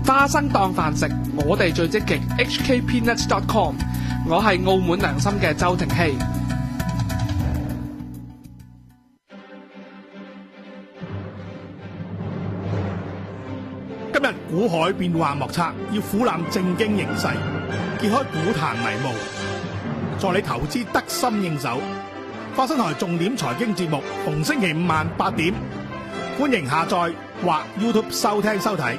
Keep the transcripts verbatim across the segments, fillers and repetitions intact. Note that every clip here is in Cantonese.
花生當飯食，我哋最積極 H K peanuts dot com。我係澳門良心嘅周庭希。 今日股海變幻莫測，要俯瞰政經形勢，揭開股壇迷霧，助你投資得心應手。花生台重點財經節目，逢星期五晚八點，歡迎下載或 YouTube 收聽收睇。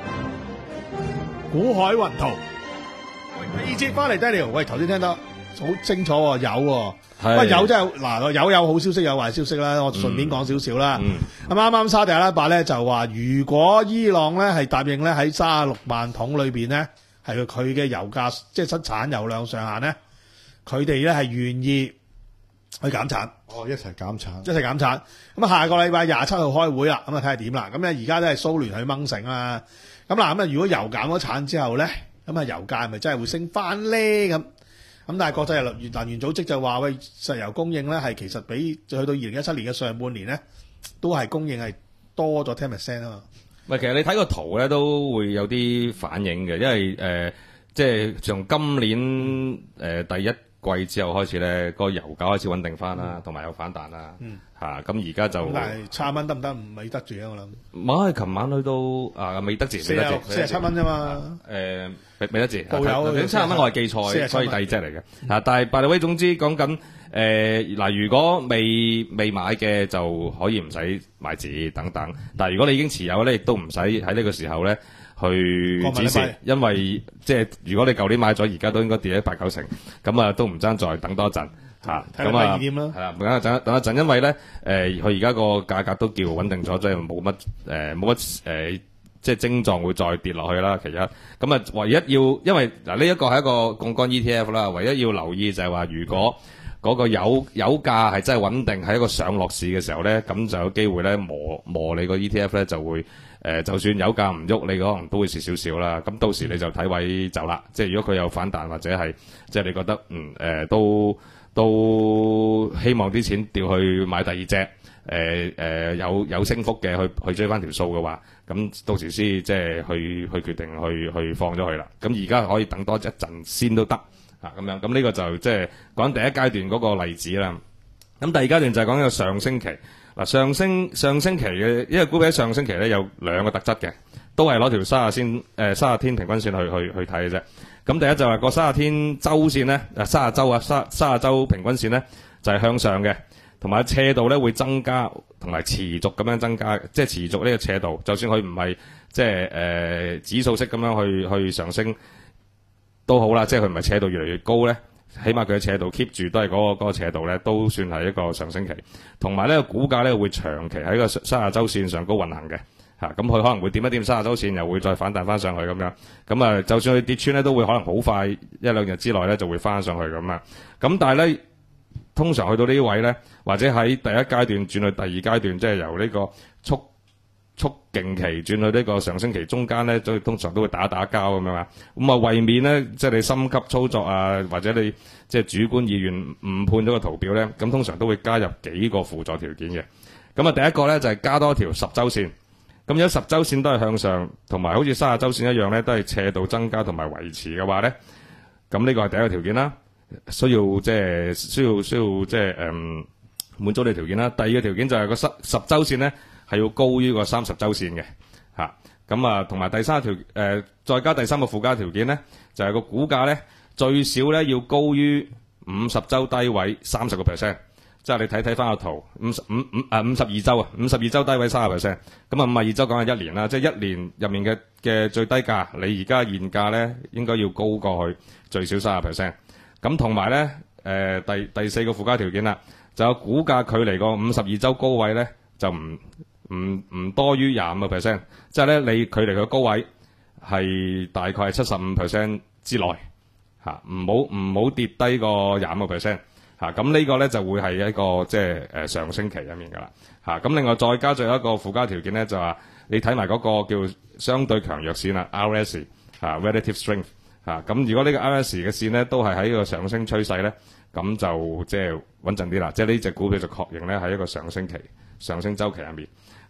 股海雲圖，第二節翻嚟 Daniel，喂，頭先聽得好清楚喎，有喎。喂，有真係嗱，有有好消息，有壞消息啦。我順便講少少啦。咁啱啱沙特阿拉伯咧就話，如果伊朗咧係答應咧喺三十六萬桶裏邊咧係佢嘅油價即係出產油量上限咧，佢哋咧係願意去減產。 哦，一齊減產， 一齊減產。咁啊，下個禮拜廿七號開會啦，咁啊睇下點啦。咁咧而家都係蘇聯去掹繩啊。咁嗱，咁啊如果油減咗產之後咧，咁啊油價係咪真係會升翻咧？咁咁但係國際能源組織就話，喂，石油供應咧係其實比去到二零一七年嘅上半年咧，都係供應係多咗 ten percent 啊嘛。 喂，其實你睇個圖咧都會有啲反應嘅，因為誒、呃，即係從今年誒、呃、第一季之後開始咧，個油價開始穩定翻啦，同、嗯、埋有反彈啦。嗯。嚇，咁而家就但係差蚊得唔得？唔係得住啊！我諗。 唔係，琴晚去到啊，未得住，未得住， 四十七蚊啫嘛。 誒，未未得住。 報有七十蚊我係記錯，所以第二隻嚟嘅。嚇，但係 by the way，總之講緊誒嗱，如果未未買嘅就可以唔使買字等等。但係如果你已經持有咧，亦都唔使喺呢個時候咧去止蝕，因為即係如果你舊年買咗，而家都應該跌咗八九成，咁啊都唔爭再等多一陣。吓，咁啊，係啦，等一陣，等一陣，因為咧，誒，佢而家個價格都叫穩定咗，即係冇乜，誒，冇乜，誒，即係症狀會再跌落去啦。其一，咁啊，唯一要，因為嗱呢一個係一個槓桿 E T F 啦，唯一要留意就係話，如果嗰個油油價係真係穩定喺一個上落市嘅時候咧，咁就有機會咧磨磨你個 E T F 咧就會，誒，就算油價唔喐，你可能都會蝕少少啦。咁到時你就睇位走啦。即係如果佢有反彈或者係，即係你覺得，嗯，誒，都。都希望啲錢調去買第二隻，誒、呃、誒、呃、有有升幅嘅去去追翻條數嘅話，咁到時先即係去去決定去去放咗佢啦。咁而家可以等多一陣先都得啊，咁樣。咁呢個就即係講第一階段嗰個例子啦。咁第二階段就係講一個上升期。嗱，上升上升期嘅，因為股票喺上升期咧有兩個特質嘅，都係攞條三十線誒三十天平均線去去去睇嘅啫。咁第一就係個三十天周線咧，誒三十周啊，三三十周平均線咧就係、是、向上嘅，同埋斜度咧會增加，同埋持續咁樣增加，即係持續呢個斜度，就算佢唔係即係誒指數式咁樣去去上升都好啦，即係佢唔係斜度越嚟越高咧，起碼佢嘅斜度 keep 住都係嗰、那個嗰、那個斜度咧，都算係一個上升期。同埋呢個股價咧會長期喺個三十周線上高運行嘅。咁、啊、佢可能會掂一掂三十周線，又會再反彈翻上去咁樣。咁啊，就算佢跌穿咧，都會可能好快一兩日之內咧就會翻上去咁啊。咁但係咧，通常去到呢啲位咧，或者喺第一階段轉去第二階段，即係由呢個速速勁期轉去呢個上升期中間咧，就通常都會打打交咁樣啊。咁啊，為免咧，即係你心急操作啊，或者你即係主觀意願誤判咗個圖表咧，咁通常都會加入幾個輔助條件嘅。咁啊，第一個咧就係加多條十周線。咁有十周線都係向上，同埋好似三十周線一樣咧，都係斜度增加同埋維持嘅話咧，咁呢個係第一個條件啦。需要即係需要需要即係誒滿足你條件啦。第二個條件就係個十十周線咧係要高於個三十周線嘅嚇。咁啊，同埋第三條誒、呃，再加第三個附加條件咧，就係、是、個股價咧最少咧要高於五十周低位三十個 percent。即係你睇睇翻個圖，五十五五誒五十二周啊，五十二周低位三十 percent，咁啊五十二周講係一年啦，即係一年入面嘅嘅最低價，你而家現價咧應該要高過去最少三十 percent。咁同埋咧誒第第四個附加條件啦，就有股價距離個五十二周高位咧就唔唔唔多於廿五個 percent，即係咧你距離個高位係大概係七十五 percent 之內嚇，唔好唔好跌低個廿五個 percent。嚇、啊，咁呢個咧就會係一個即係誒上升期入面㗎啦。嚇、啊，咁另外再加咗一個附加條件咧，就話你睇埋嗰個叫相對強弱線啦 ，R S 嚇、啊、relative strength 嚇、啊。咁如果呢個 R S 嘅線咧都係喺個上升趨勢咧，咁就即係穩陣啲啦。即係呢隻股票就確認咧喺一個上升期、上升週期入面。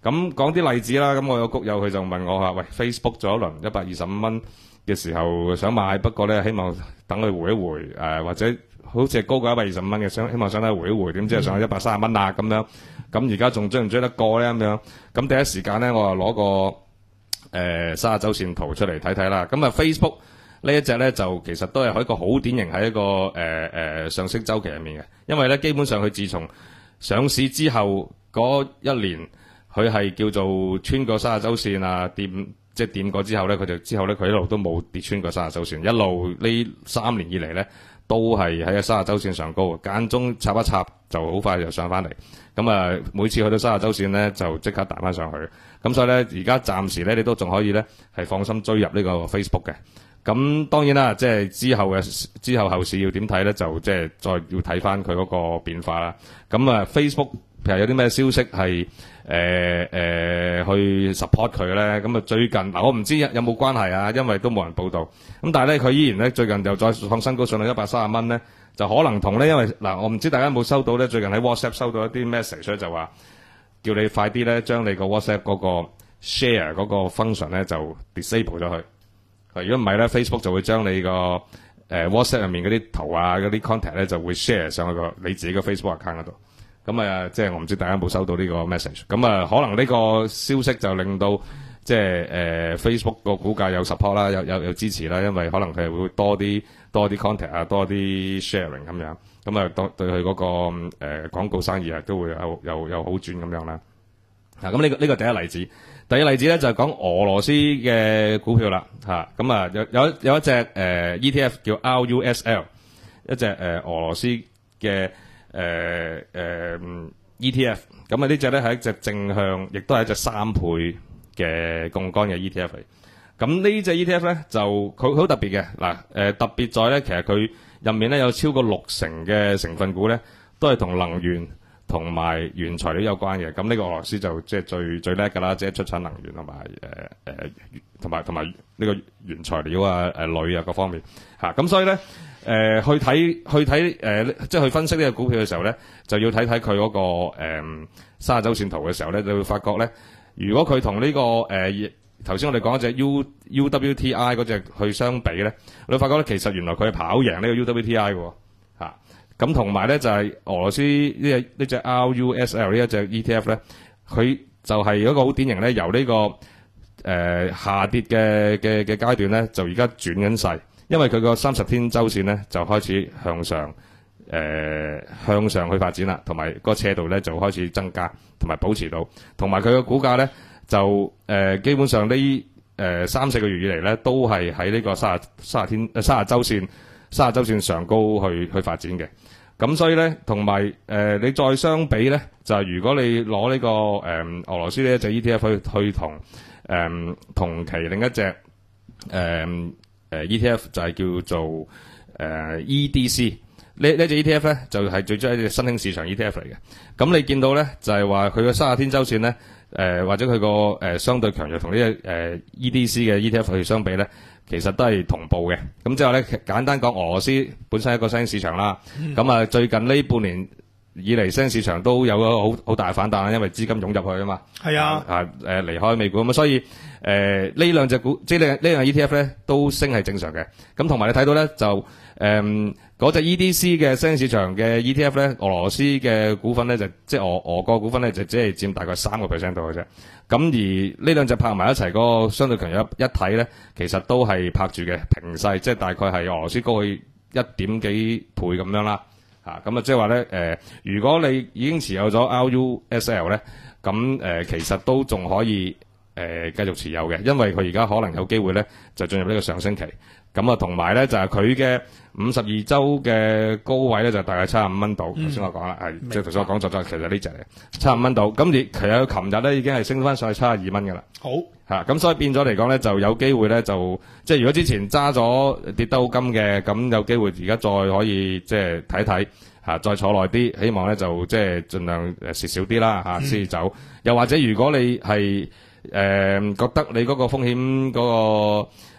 咁講啲例子啦，咁我有谷友佢就問我話，喂 Facebook 做一輪一百二十五蚊嘅時候想買，不過咧希望等佢回一回，誒、呃、或者好似係高過一百二十五蚊嘅，想希望想睇回一回，點知係上去一百三十蚊啦咁樣。咁而家仲追唔追得過咧咁樣？咁第一時間咧，我就攞個誒三十週線圖出嚟睇睇啦。咁啊 Facebook 呢一隻咧就其實都係一個好典型喺一個誒誒、呃呃、上升週期入面嘅，因為咧基本上佢自從上市之後嗰一年，佢係叫做穿過三十週線啊，掂即係掂過之後咧，佢就之後咧佢一路都冇跌穿過三十週線，一路呢三年以嚟咧都係喺三十週線上高，間中插一插就好快就上翻嚟。咁啊，每次去到三十週線咧就即刻彈翻上去。咁所以咧，而家暫時咧你都仲可以咧係放心追入呢個 Facebook 嘅。咁當然啦，即係之後嘅之後後市要點睇咧，就即係再要睇翻佢嗰個變化啦。咁啊 Facebook 譬如有啲咩消息係誒誒去 support 佢咧？咁啊最近嗱，我唔知有有冇關係啊，因為都冇人報道。咁但係咧，佢依然咧最近又再創新高上到一百三十蚊咧，就可能同咧，因為嗱，我唔知大家有冇收到咧，最近喺 WhatsApp 收到一啲 message，所以就話叫你快啲咧將你個 WhatsApp 嗰個 share 嗰個 function 咧就 disable 咗佢。如果唔係咧 ，Facebook 就會將你個誒、呃、WhatsApp 入面嗰啲圖啊、嗰啲 contact 咧就會 share 上去個你自己嘅 Facebook account 嗰度。咁啊，即係我唔知大家有冇收到呢個 message。咁啊，可能呢個消息就令到即係誒、呃、Facebook 個股價有 support 啦，有有有支持啦，因為可能佢係會多啲多啲 contact 啊，多啲 sharing 咁樣。咁啊，對對佢嗰個誒、呃、廣告生意啊，都會有有有好轉咁樣啦。啊，咁呢個呢個第一例子。第二例子咧就係、是、講俄羅斯嘅股票啦，嚇咁啊有有有一隻誒、呃、E T F 叫 R U S L， 一隻誒、呃、俄羅斯嘅誒誒 E T F， 咁啊呢隻咧係一隻正向，亦都係一隻三倍嘅槓桿嘅 E T F 嚟。咁呢隻 E T F 咧就佢好特別嘅嗱誒特別在咧，其實佢入面咧有超過六成嘅成分股咧都係同能源同埋原材料有關嘅，咁呢個俄羅斯就即係最最叻㗎啦，即係出產能源同埋誒誒同埋同埋呢個原材料啊、誒鋁啊各方面嚇，咁所以咧誒、呃、去睇去睇誒、呃、即係去分析呢個股票嘅時候咧，就要睇睇佢嗰個誒三十週線圖嘅時候咧，就會發覺咧，如果佢同呢個誒頭先我哋講嗰隻 U U W T I 嗰隻去相比咧，你會發覺咧其實原來佢係跑贏呢個 U W T I 嘅嚇。咁同埋咧就係、是、俄羅斯呢隻呢隻 R U S L 呢一隻 E T F 咧，佢就係一個好典型咧，由呢、這個誒、呃、下跌嘅嘅嘅階段咧，就而家轉緊勢，因為佢個三十天週線咧就開始向上誒、呃、向上去發展啦，同埋個斜度咧就開始增加，同埋保持到，同埋佢個股價咧就誒、呃、基本上呢誒、呃、三四個月以嚟咧都係喺呢個三十三十天誒三十週線三十週線上高去去發展嘅。咁所以咧，同埋誒你再相比咧，就係、是、如果你攞呢、這個誒、呃、俄羅斯呢一隻 E T F 去去同誒、呃、同期另一隻誒誒、呃、E T F 就係叫做誒、呃、E D C 呢呢隻 E T F 咧就係、是、最終一隻新興市場 E T F 嚟嘅。咁你見到咧就係話佢嘅三十天週線咧誒、呃、或者佢個誒相對強弱同呢隻誒 E D C 嘅 E T F 去相比咧，其實都係同步嘅，咁之後咧簡單講，俄羅斯本身係一個新興市場啦，咁啊、嗯、最近呢半年以嚟新興市場都有個好好大嘅反彈啦，因為資金湧入去啊嘛，係啊，啊誒、呃、離開美股咁，所以誒呢、呃、兩隻股即係呢兩 E T F 咧都升係正常嘅，咁同埋你睇到咧就誒嗰隻 E D C 嘅新興市場嘅 E T F 咧，俄羅斯嘅股份咧就即係俄俄國股份咧就只係佔大概三個 percent 度嘅啫。咁而呢兩隻拍埋一齊嗰、那個相對強弱一睇咧，其實都係拍住嘅平勢，即係大概係俄羅斯高去一點幾倍咁樣啦。嚇咁啊，即係話咧誒，如果你已經持有咗 R U S L 咧，咁誒、呃、其實都仲可以誒、呃、繼續持有嘅，因為佢而家可能有機會咧就進入呢個上升期。咁啊，同埋咧就係佢嘅五十二週嘅高位咧，就大概七十五蚊度。頭先我講啦，係即係頭先我講咗咗，其實呢隻嚟七十五蚊度。咁你其實佢琴日咧已經係升翻上去七十二蚊㗎啦。好嚇，咁、啊、所以變咗嚟講咧，就有機會咧，就即係如果之前揸咗跌得好金嘅，咁有機會而家再可以即係睇睇嚇，再坐耐啲，希望咧就即係盡量誒蝕少啲啦嚇，先、啊、走。嗯、又或者如果你係誒、呃、覺得你嗰個風險嗰、嗰個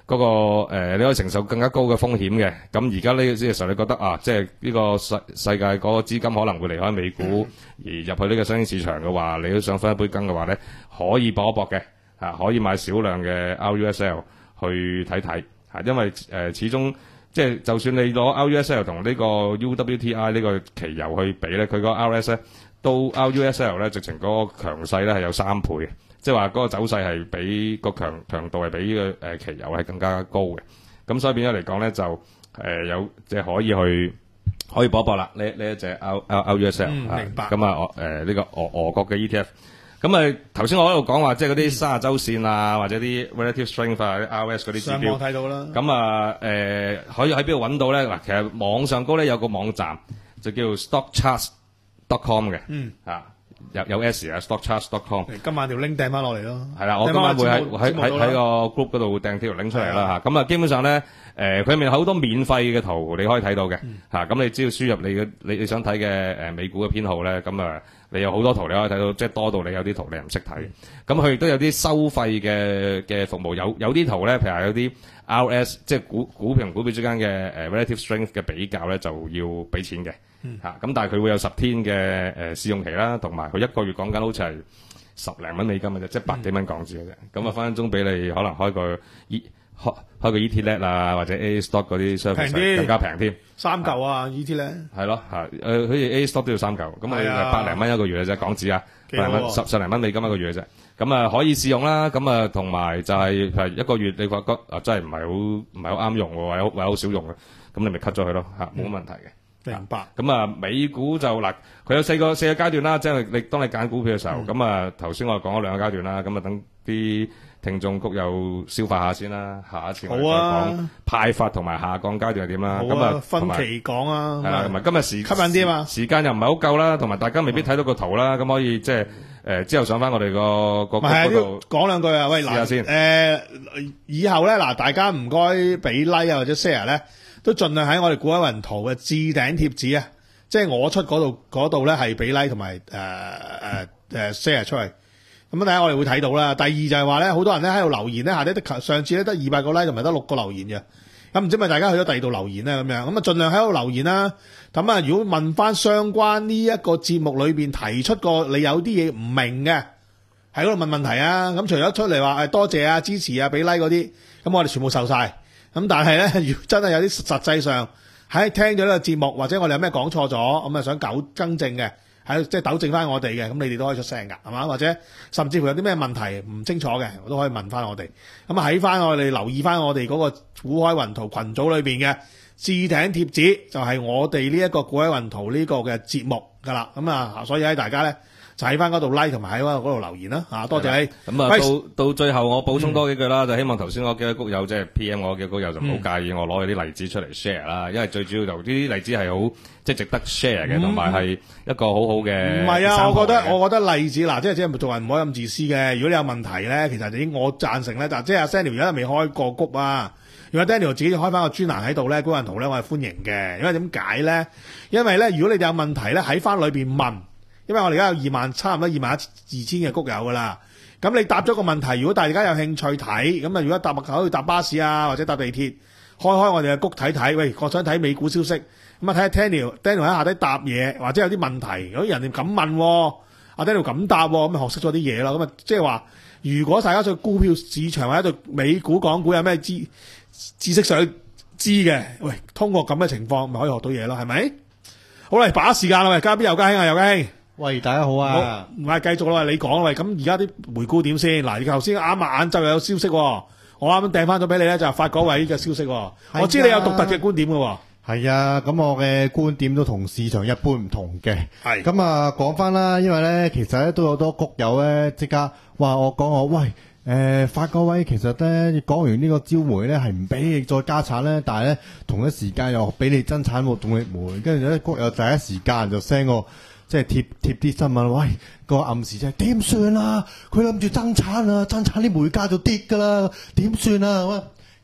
嗰、個誒、呃，你可以承受更加高嘅風險嘅。咁而家呢個時候，你覺得啊，即係呢個世世界嗰個資金可能會離開美股，而入去呢個新興市場嘅話，你都想分一杯羹嘅話咧，可以搏一搏嘅嚇、啊，可以買少量嘅 R U S L 去睇睇嚇，因為誒、呃、始終即係就算你攞 R U S L 同呢個 U W T I 呢個期油去比咧，佢個 R S 咧都 R U S L 咧直情嗰個強勢咧係有三倍嘅。即係話嗰個走勢係比個強強度係比呢個誒期油係更加高嘅，咁所以變咗嚟講咧就誒、呃、有即係可以去可以搏一搏啦。呢呢一隻 R R U S L 嗯，明白。 咁啊誒呢個俄俄國嘅 E T F， 咁啊頭先我喺度講話即係嗰啲三十週線啊，或者啲 relative strength 啊、啲 R S 嗰啲指標， 上網睇到啦。 咁啊誒可以喺邊度揾到咧？嗱，其實網上高咧有個網站就叫 stockcharts dot com 嘅， 嗯啊。有有 S 啊 stockcharts dot com， 今晚條 link 掟翻落嚟咯。 係啦，我今晚會喺喺喺喺個 group 嗰度掟條 link 出嚟啦嚇。咁啊，基本上咧，誒佢入面好多免費嘅圖你可以睇到嘅嚇。咁、嗯、你只要輸入你嘅你你想睇嘅誒美股嘅編號咧，咁啊你有好多圖你可以睇到，即係多到你有啲圖你唔識睇。咁佢亦都有啲收費嘅嘅服務，有有啲圖咧，譬如話有啲 R S 即係股股票同股票之間嘅誒 relative strength 嘅比較咧，就要俾錢嘅。嗯，嚇咁，但係佢會有十天嘅誒試用期啦，同埋佢一個月講緊好似係十零蚊美金嘅啫，即係百幾蚊港紙嘅啫。咁啊，分分鐘俾你可能開個 E 開開個 E T Net 啊，或者 A Stock 嗰啲 service 更加平添， 三嚿啊 E T Net 係咯嚇誒，好似 A Stock 都要三嚿，咁啊百零蚊一個月嘅啫港紙啊，百零蚊十十零蚊美金一個月嘅啫。咁啊可以試用啦，咁啊同埋就係譬如一個月你覺得啊真係唔係好唔係好啱用喎，或者或者好少用嘅，咁你咪 cut 咗佢咯嚇，冇乜問題嘅。 明白。 咁啊，美股就嗱，佢有四個四個階段啦，即係你當你揀股票嘅時候，咁啊頭先我講咗兩個階段啦，咁啊等啲聽眾谷友消化下先啦，下一次我哋再講派發同埋下降階段係點啦。咁啊分期講啊， 係啦，同埋今日時吸引啲嘛， 時間又唔係好夠啦，同埋大家未必睇到個圖啦，咁可以即係誒之後上翻我哋個個嗰度講兩句啊，喂嗱誒，以後咧嗱，大家唔該俾 like 啊或者 share 咧。都盡量喺我哋股海雲圖嘅置頂貼紙啊，即係我出嗰度嗰度咧係俾 like 同埋誒誒誒 share 出嚟，咁啊大家我哋會睇到啦。第二就係話咧，好多人咧喺度留言咧，下啲上次咧得二百個 like 同埋得六個留言嘅，咁唔知咪大家去咗第二度留言咧咁樣，咁啊盡量喺度留言啦。咁啊如果問翻相關呢一個節目裏邊提出過你有啲嘢唔明嘅，喺嗰度問問題啊。咁除咗出嚟話誒多謝啊支持啊俾 like 嗰啲，咁我哋全部受晒。咁但係咧，如果真係有啲實際上喺聽咗呢個節目，或者我哋有咩講錯咗，咁啊想糾更正嘅，喺即係糾正翻我哋嘅，咁你哋都可以出聲㗎，係嘛？或者甚至乎有啲咩問題唔清楚嘅，我都可以問翻我哋。咁啊喺翻我哋留意翻我哋嗰個股海雲圖群組裏邊嘅置頂貼紙，就係、是、我哋呢一個股海雲圖呢個嘅節目㗎啦。咁啊，所以喺大家咧。就喺翻嗰度 like 同埋喺嗰度留言啦嚇，多謝你。 咁啊，到到最後我補充多幾句啦，嗯、就希望頭先嗰幾位谷友即係 P M 我嘅谷友就唔好介意我攞啲例子出嚟 share 啦，因為最主要就呢啲例子係好即係值得 share 嘅，同埋係一個好好嘅。 唔係啊，我覺得我覺得例子嗱，即係即係做人唔可以咁自私嘅。如果你有問題咧，其實已經我贊成咧，但即係阿 Daniel 而家未開過谷啊。如果 Daniel 自己開翻個專欄喺度咧，股海雲圖咧，我係歡迎嘅。因為點解咧？因為咧，如果你哋有問題咧，喺翻裏邊問。因為我哋而家有二萬差唔多二萬一二千嘅谷友噶啦，咁你答咗個問題，如果大家有興趣睇，咁啊如果搭可以搭巴士啊或者搭地鐵，開開我哋嘅谷睇睇，喂，我想睇美股消息，咁啊睇下 Daniel Daniel 喺下底答嘢，或者有啲問題，如果人哋咁問，阿 Daniel 咁答，咁咪學識咗啲嘢咯，咁啊即係話，如果大家對股票市場或者對美股港股有咩知知識想知嘅，喂，通過咁嘅情況咪可以學到嘢咯，係咪？好啦，把握時間啦，喂，加邊有家兄啊，有家兄。 喂，大家好啊！ 唔係繼續啦，你講啦喂，咁而家啲回顧點先？嗱，你頭先啱啱晏晝又有消息，我啱啱掟翻咗俾你咧，就係發嗰位嘅消息。我知你有獨特嘅觀點嘅。 係啊，咁我嘅觀點都同市場一般唔同嘅。 係咁啊，講翻啦，因為咧，其實咧都有好多谷友咧，即刻話我講我喂，誒發嗰位其實咧講完呢個招煤咧係唔俾你再加產咧，但係咧同一時間又俾你增產喎，動力煤，跟住咧谷友第一時間就 send 個。即係貼貼啲新聞，喂，個暗示就係點算啊？佢諗住增產啊，增產啲煤價就跌㗎啦，點算啊？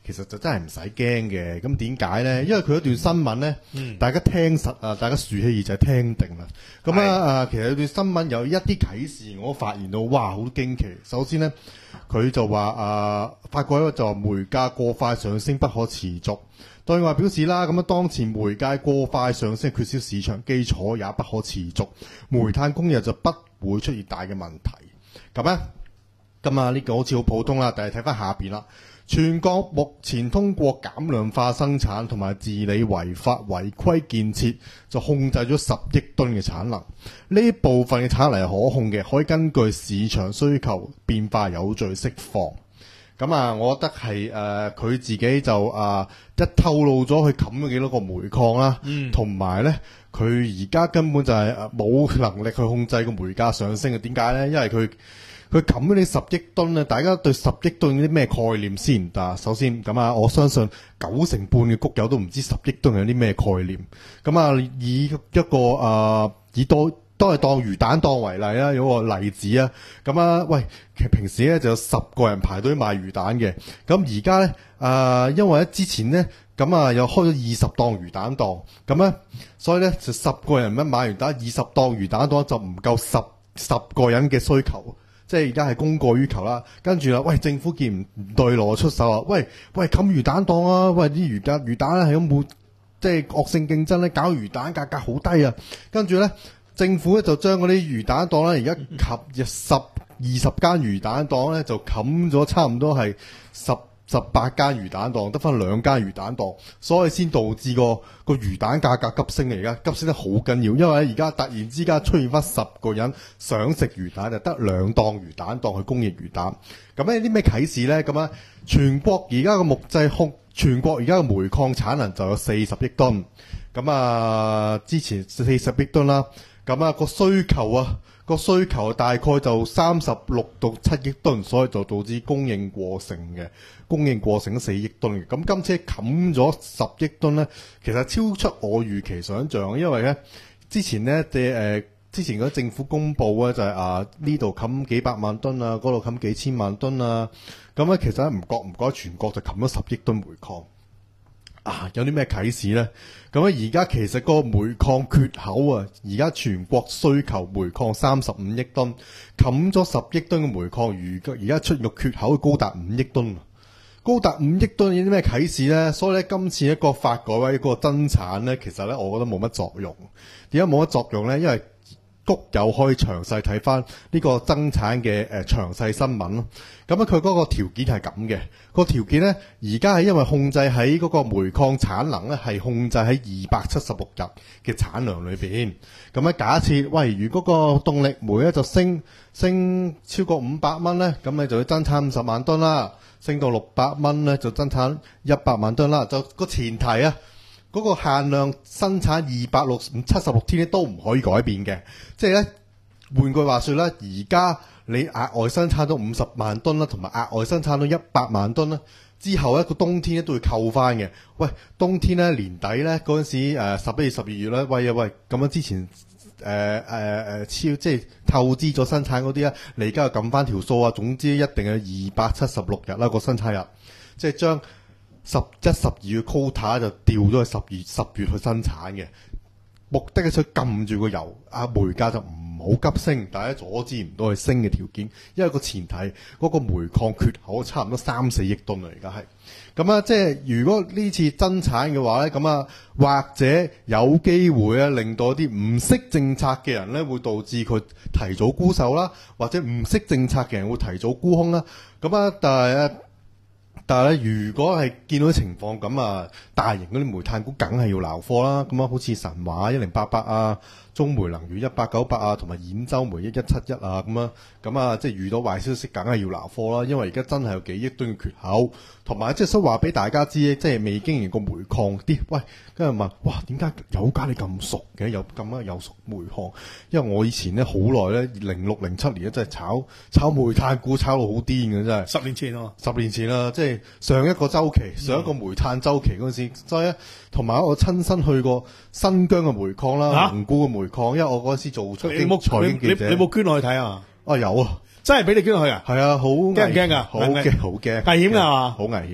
其實就真係唔使驚嘅。咁點解咧？因為佢一段新聞咧， 嗯、 大家聽實啊，大家豎起耳仔聽定啦。咁啊啊，其實有段新聞有一啲啟示，我發現到哇，好驚奇。首先咧，佢就話啊，法國咧就話煤價過快上升不可持續。對外表示啦，咁啊當前煤價過快上升，缺少市場基礎也不可持續，煤炭供應就不會出現大嘅問題。咁咧，咁啊呢個好似好普通啦，但係睇翻下邊啦。全國目前通過減量化生產同埋治理違法違規建設，就控制咗十億噸嘅產能。呢部分嘅產能係可控嘅，可以根據市場需求變化有序釋放。咁啊，我覺得係誒佢自己就啊、呃、一透露咗佢冚咗幾多個煤礦啦，同埋咧佢而家根本就係冇能力去控制個煤價上升嘅。點解咧？因為佢佢冚咗你十億噸咧，大家對十億噸有啲咩概念先？但首先咁啊，我相信九成半嘅谷友都唔知十億噸有啲咩概念。咁啊，以一個啊、呃、以多。都係當魚蛋檔為例啦，有個例子啊。咁啊，喂，其實平時咧就有十個人排隊買魚蛋嘅。咁而家咧，啊、呃，因為咧之前咧，咁啊又開咗二十檔魚蛋檔，咁咧，所以咧就十個人咧買完蛋，二十檔魚蛋檔就唔夠十十個人嘅需求，即係而家係供過於求啦。跟住啦，喂，政府見唔對路出手啊，喂喂，冚魚蛋檔啊，喂啲魚蛋魚蛋咧係咁冇，即係惡性競爭咧，搞魚蛋價格好低啊。跟住咧。政府咧就將嗰啲魚蛋檔咧，而家及十二十間魚蛋檔咧，就冚咗差唔多係十十八間魚蛋檔，得翻兩間魚蛋檔，所以先導致個個魚蛋價格急升嘅。而家急升得好緊要，因為而家突然之間出現翻十個人想食魚蛋，就得兩檔魚蛋檔去供應魚蛋。咁咧啲咩啟示咧？咁啊，全國而家個木製控，全國而家個煤礦產能就有四十億噸。咁啊，之前四十億噸啦。咁啊，個需求啊，個需求大概就三十六到七億噸，所以就導致供應過剩嘅，供應過剩四億噸嘅。咁今次冚咗十億噸咧，其實超出我預期想象，因為咧之前咧嘅誒，之前嗰啲政府公佈咧就係、是、啊呢度冚幾百萬噸啊，嗰度冚幾千萬噸啊，咁咧其實唔覺唔覺全國就冚咗十億噸煤礦。啊，有啲咩啟示咧？咁啊，而家其實個煤礦缺口啊，而家全國需求煤礦三十五億噸，冚咗十億噸嘅煤礦，而而家出現個缺口高達五億噸，高達五億噸有啲咩啟示咧？所以咧，今次一個發改委個增產咧，其實咧，我覺得冇乜作用。點解冇乜作用咧？因為谷友可以詳細睇翻呢個增產嘅誒詳細新聞咯。咁啊，佢嗰個條件係咁嘅，個條件咧，而家係因為控制喺嗰個煤礦產能咧，係控制喺二百七十六日嘅產量裏邊。咁啊，假設喂，如果個動力煤咧就升升超過五百蚊咧，咁你就要增產五十萬噸啦。升到六百蚊咧，就增產一百萬噸啦。就個前提啊。嗰個限量生產二百六十七十六天咧都唔可以改變嘅，即係咧換句話說咧，而家你額外生產到五十萬噸啦，同埋額外生產到一百萬噸啦，之後咧個冬天咧都會扣翻嘅。喂，冬天咧年底咧嗰陣時誒十一月十二月咧，喂啊喂，咁樣之前誒誒誒超即係透支咗生產嗰啲咧，你而家又撳翻條數啊，總之一定係二百七十六日啦個生產日，即係將十一、十二月 quota 就調咗去十二、十月去生產嘅，目的係想撳住個油，啊煤價就唔好急升，但係阻止唔到佢升嘅條件，因為個前提嗰、那個煤礦缺口差唔多三四億噸啦，而家係咁啊！即係如果呢次增產嘅話咧，咁啊或者有機會啊令到啲唔識政策嘅人咧，會導致佢提早沽售啦，或者唔識政策嘅人會提早沽空啦，咁啊但係啊。但係咧，如果係見到啲情況咁啊，大型嗰啲煤炭股梗係要撈貨啦。咁啊，好似神華一零八八啊、中煤能源一八九八啊，同埋兗州煤一一七一啊，咁啊，咁啊，即係遇到壞消息，梗係要撈貨啦。因為而家真係有幾億噸嘅缺口，同埋即係想話俾大家知，即係未經營過煤礦啲，喂，跟住問，哇，點解有家你咁熟嘅？有咁啊，有熟煤礦？因為我以前咧好耐咧，零六零七年咧真係炒炒煤炭股炒到好癲嘅，真係。 十年前啊， 十年前啦，即係上一個週期，上一個煤炭週期嗰陣時，所以咧，同埋我親身去過新疆嘅煤礦啦，蒙古嘅煤礦，因為我嗰陣時做財經財經記者， 你冇捐落去睇啊？ 啊有啊， 真係俾你捐落去啊？ 係啊，好驚唔驚噶？ 好驚，好驚， 危險噶係嘛？ 好危險。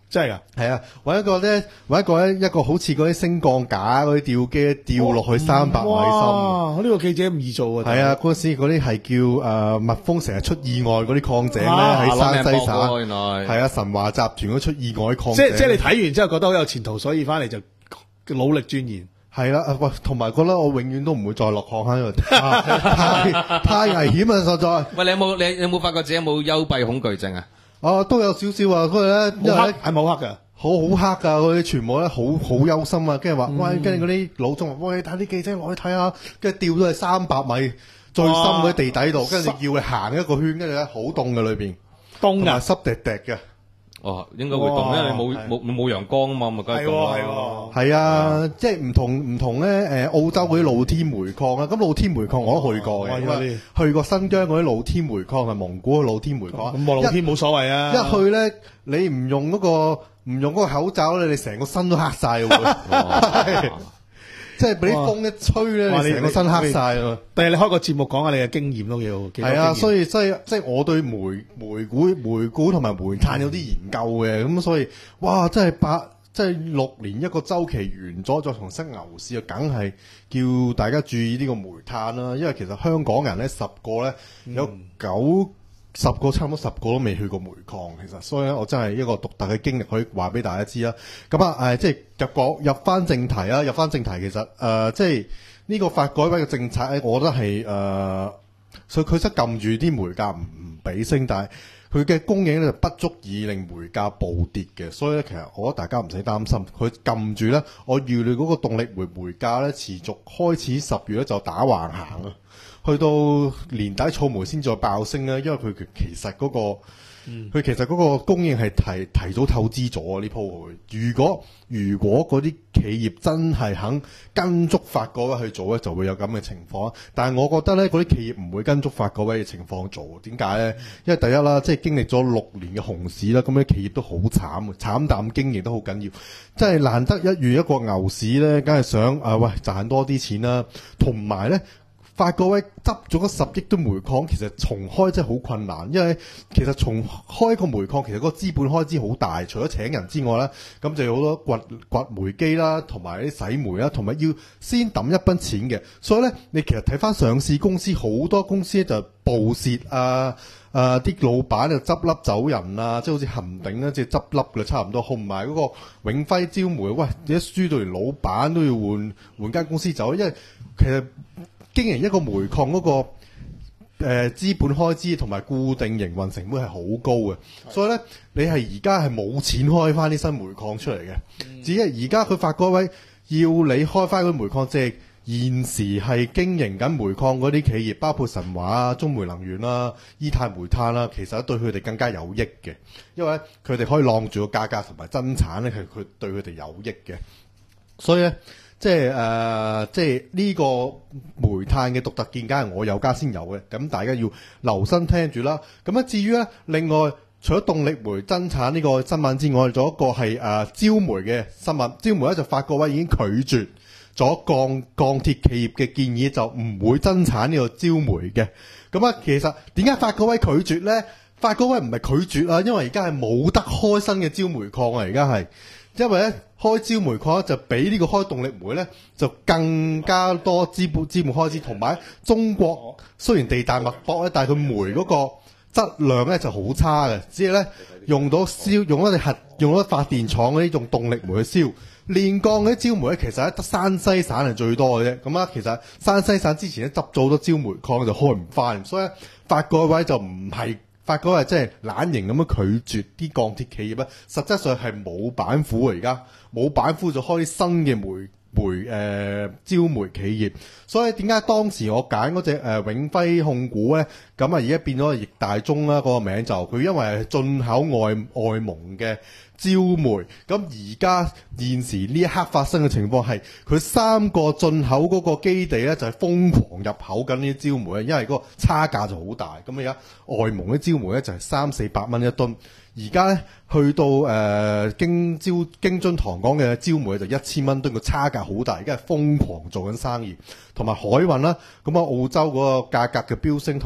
真係噶， 係啊，揾一個咧，揾一個咧，一個好似嗰啲升降架嗰啲吊機吊落去三百米深。 哇！呢個記者唔易做啊。 係啊，嗰時嗰啲係叫誒蜜蜂成日出意外嗰啲礦井咧，喺山西省。 原來係啊，神華集團嗰出意外礦井。 即即係你睇完之後覺得好有前途，所以翻嚟就努力鑽研。 係啦，喂，同埋覺得我永遠都唔會再落礦坑，因為太太危險啊！實在。 喂，你有冇你有冇發覺自己有冇幽閉恐懼症啊？ 啊，都有少少啊，佢咧，因為好黑係冇黑㗎， 好好黑噶，佢哋全部咧好好憂心啊，跟住話，喂，跟住嗰啲老總話，喂，帶啲記者落去睇下，跟住吊到係三百米最深嗰啲地底度，跟住要你行一個圈，跟住咧好凍嘅裏邊， 凍㗎， 濕滴滴嘅。 哦，應該會凍，因為冇冇冇陽光啊嘛，咪梗係凍咯。 係啊，即係唔同唔同咧，誒，澳洲嗰啲露天煤礦啊，咁露天煤礦我都去過嘅，去過新疆嗰啲露天煤礦，係蒙古嘅露天煤礦。 咁望露天冇所謂啊！ 一去咧，你唔用嗰個唔用嗰個口罩咧，你成個身都黑晒喎。即係俾啲風一吹咧，你成個身黑晒咯。 第日你開個節目講下你嘅經驗都要。 係啊，所以即係即係我對煤煤股、煤股同埋煤炭有啲研究嘅，咁所以哇，真係八即係六年一個週期完咗，再重新牛市啊，梗係叫大家注意呢個煤炭啦。因為其實香港人咧十個咧有九。十個差唔多十個都未去過煤礦，其實所以咧，我真係一個獨特嘅經歷可以話俾大家知啦。咁啊，誒，即係入講入翻正題啦，入翻正題，其實誒、呃，即係呢個發改委嘅政策咧，我覺得係誒，所以佢識撳住啲煤價唔唔俾升，但係佢嘅供應咧就不足以令煤價暴跌嘅，所以咧其實我覺得大家唔使擔心，佢撳住咧，我預料嗰個動力煤煤價咧持續開始十月咧就打橫行啊。去到年底草煤先再爆升咧，因為佢其實嗰、嗰個，佢、嗯、其實嗰個供應係提提早透支咗啊！呢鋪佢，如果如果嗰啲企業真係肯跟足發改委去做咧，就會有咁嘅情況。但係我覺得咧，嗰啲企業唔會跟足發改委嘅情況做。點解咧？因為第一啦，即係經歷咗六年嘅熊市啦，咁啲企業都好慘，慘淡經營都好緊要。即係難得一遇一個牛市咧，梗係想啊喂賺多啲錢啦，同埋咧。發改委執咗嗰十億都煤礦，其實重開真係好困難，因為其實重開個煤礦，其實嗰個資本開支好大，除咗請人之外咧，咁就有好多掘掘煤機啦，同埋啲洗煤啦，同埋要先揼一筆錢嘅。所以咧，你其實睇翻上市公司，好多公司咧就暴蝕啊，啊啲老闆就執笠走人啊，即係好似恒鼎咧，即係執笠嘅差唔多，同埋嗰個永輝招煤，喂，你一輸到連老闆都要換換間公司走，因為其實。經營一個煤礦嗰、那個誒、呃、資本開支同埋固定營運成本係好高嘅，所以咧你係而家係冇錢開翻啲新煤礦出嚟嘅，嗯、只係而家佢發改委要你開翻嗰啲煤礦，即係現時係經營緊煤礦嗰啲企業，包括神華啊、中煤能源啦、伊泰煤炭啦，其實對佢哋更加有益嘅，因為佢哋可以晾住個價格同埋增產咧，係佢對佢哋有益嘅，所以咧。即係誒、呃，即係呢個煤炭嘅獨特見解係我有家先有嘅，咁大家要留心聽住啦。咁啊，至於咧，另外除咗動力煤增產呢個新聞之外，仲有一個係誒焦煤嘅新聞。焦煤咧就發改委已經拒絕咗鋼鋼鐵企業嘅建議，就唔會增產呢個焦煤嘅。咁啊，其實點解發改委拒絕咧？發改委唔係拒絕啊，因為而家係冇得開新嘅焦煤礦啊，而家係。因為咧開焦煤礦就比呢個開動力煤咧就更加多資本資本開支，同埋中國雖然地大物博咧，但係佢煤嗰個質量咧就好差嘅，只係咧用到燒用咗核用咗發電廠嗰啲用動力煤去燒，煉鋼嗰啲焦煤咧其實咧得山西省係最多嘅啫。咁啊，其實山西省之前咧執咗好多焦煤礦就開唔翻，所以咧發改委就唔係。發改委即係懶型咁樣拒絕啲鋼鐵企業咧，實質上係冇板斧啊！而家冇板斧就開啲新嘅煤煤誒、呃、焦煤企業，所以點解當時我揀嗰隻誒永輝控股咧？咁啊而家變咗易大中啦，嗰個名就佢因為係進口外外蒙嘅焦煤，咁而家現時呢一刻發生嘅情況係佢三個進口嗰個基地咧就係、是、瘋狂入口緊呢啲焦煤，因為嗰個差價就好大。咁而家外蒙啲焦煤咧就係三四百蚊一噸，而家咧去到誒、呃、京焦京津唐港嘅焦煤就一千蚊噸，個差價好大，而家係瘋狂做緊生意，同埋海運啦，咁啊澳洲嗰個價格嘅飆升同埋瘋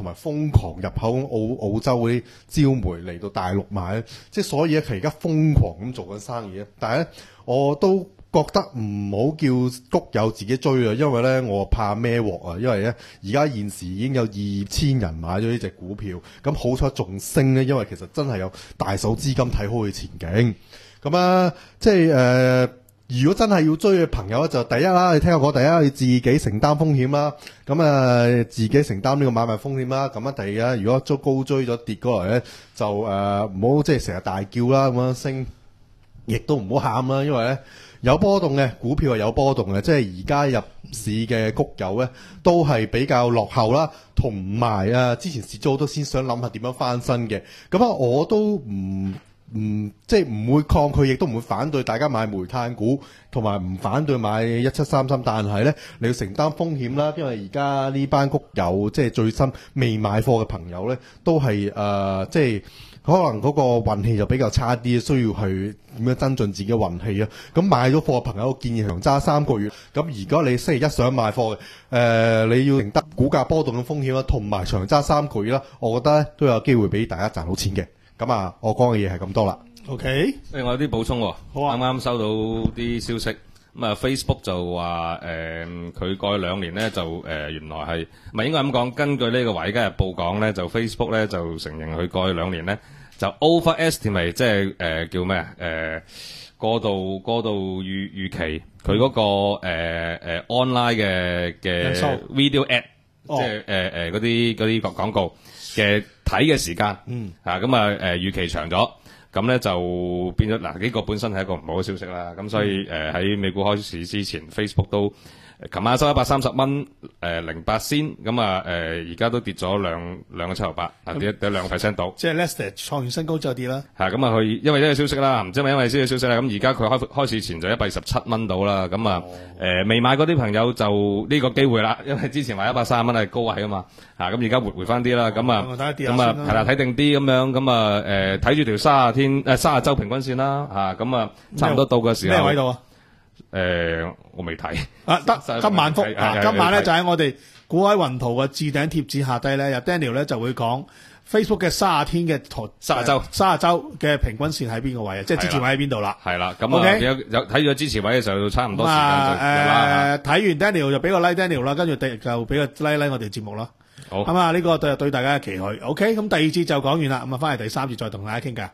瘋狂入口澳澳洲嗰啲焦煤嚟到大陸買咧，即係所以咧佢而家瘋狂咁做緊生意咧。但係咧我都覺得唔好叫谷友自己追啊，因為咧我怕孭鑊啊，因為咧而家現時已經有二千人買咗呢隻股票，咁好彩仲升咧，因為其實真係有大手資金睇好佢前景。咁啊，即係誒。呃如果真係要追嘅朋友咧，就第一啦，你聽我講，第一你自己承擔風險啦，咁啊自己承擔呢個買賣風險啦。咁啊第二啦，如果追高追咗跌過嚟咧，就誒唔好即係成日大叫啦，咁樣升，亦都唔好喊啦，因為咧有波動嘅股票係有波動嘅，即係而家入市嘅谷友咧都係比較落後啦，同埋啊之前蝕咗好多先想諗下點樣翻身嘅，咁啊我都唔。唔即係唔會抗拒，亦都唔會反對大家買煤炭股，同埋唔反對買一七三三。但係咧，你要承擔風險啦，因為而家呢班谷友即係最新未買貨嘅朋友咧，都係誒、呃、即係可能嗰個運氣就比較差啲，需要去點樣增進自己嘅運氣啊。咁買咗貨嘅朋友建議長揸三個月。咁如果你星期一想買貨嘅，誒、呃、你要承擔股價波動嘅風險啦，同埋長揸三個月啦，我覺得咧都有機會俾大家賺到錢嘅。咁啊，我講嘅嘢係咁多啦。 OK， 誒，我有啲補充喎。好啊。啱啱收到啲消息，咁啊 Facebook 就話誒，佢、呃、過去兩年咧就誒、呃、原來係唔係應該咁講？根據呢個華爾街日報講咧，就 Facebook 咧就承認佢過去兩年咧就 overestimate，即係誒、呃、叫咩啊？誒、呃、過度過度預預期佢嗰、那個誒誒、呃呃、online 嘅嘅 video ad，、哦、即係誒誒嗰啲嗰啲廣告嘅睇嘅時間，嗯，啊咁啊誒預期長咗，咁咧就變咗嗱呢個本身係一個唔好嘅消息啦，咁所以誒喺、呃、美股開市之前 ，Facebook 都琴晚收一百三十蚊誒零八仙，咁啊誒而家都跌咗兩兩個七毫八，啊跌跌兩個 percent 到， 即係 Lester 創完新高之後跌啦， 係咁啊佢因為呢個消息啦，唔知係咪因為呢個消息啦，咁而家佢開開市前就一百二十七蚊到啦，咁啊誒未買嗰啲朋友就呢個機會啦，因為之前話一百三十蚊係高位啊嘛。啊咁而家回回翻啲啦，咁啊咁啊係啦睇定啲咁樣，咁啊誒睇住條卅天誒卅周平均線啦，啊咁啊差唔多到嘅時候咩位度啊？ 誒、呃、我未睇啊得今晚復啊今晚咧就喺我哋股海雲圖嘅置頂貼紙下低咧，有 Daniel 咧就會講 Facebook 嘅卅天嘅圖卅周卅周嘅平均線喺邊個位啊？即係支持位喺邊度啦？ 係啦，咁啊有有睇咗支持位嘅時候，差唔多時間就誒睇完 Daniel 就俾個 like Daniel 啦，跟住第就俾個 like like 我哋節目啦。好咁啊！呢、這個對對大家嘅期許。OK，咁第二節就講完啦，咁啊翻嚟第三節再同大家傾偈。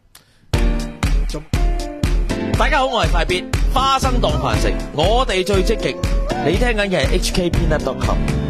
大家好，我係快必花生當飯食，我哋最積極。你聽緊嘅係 H K P net dot com。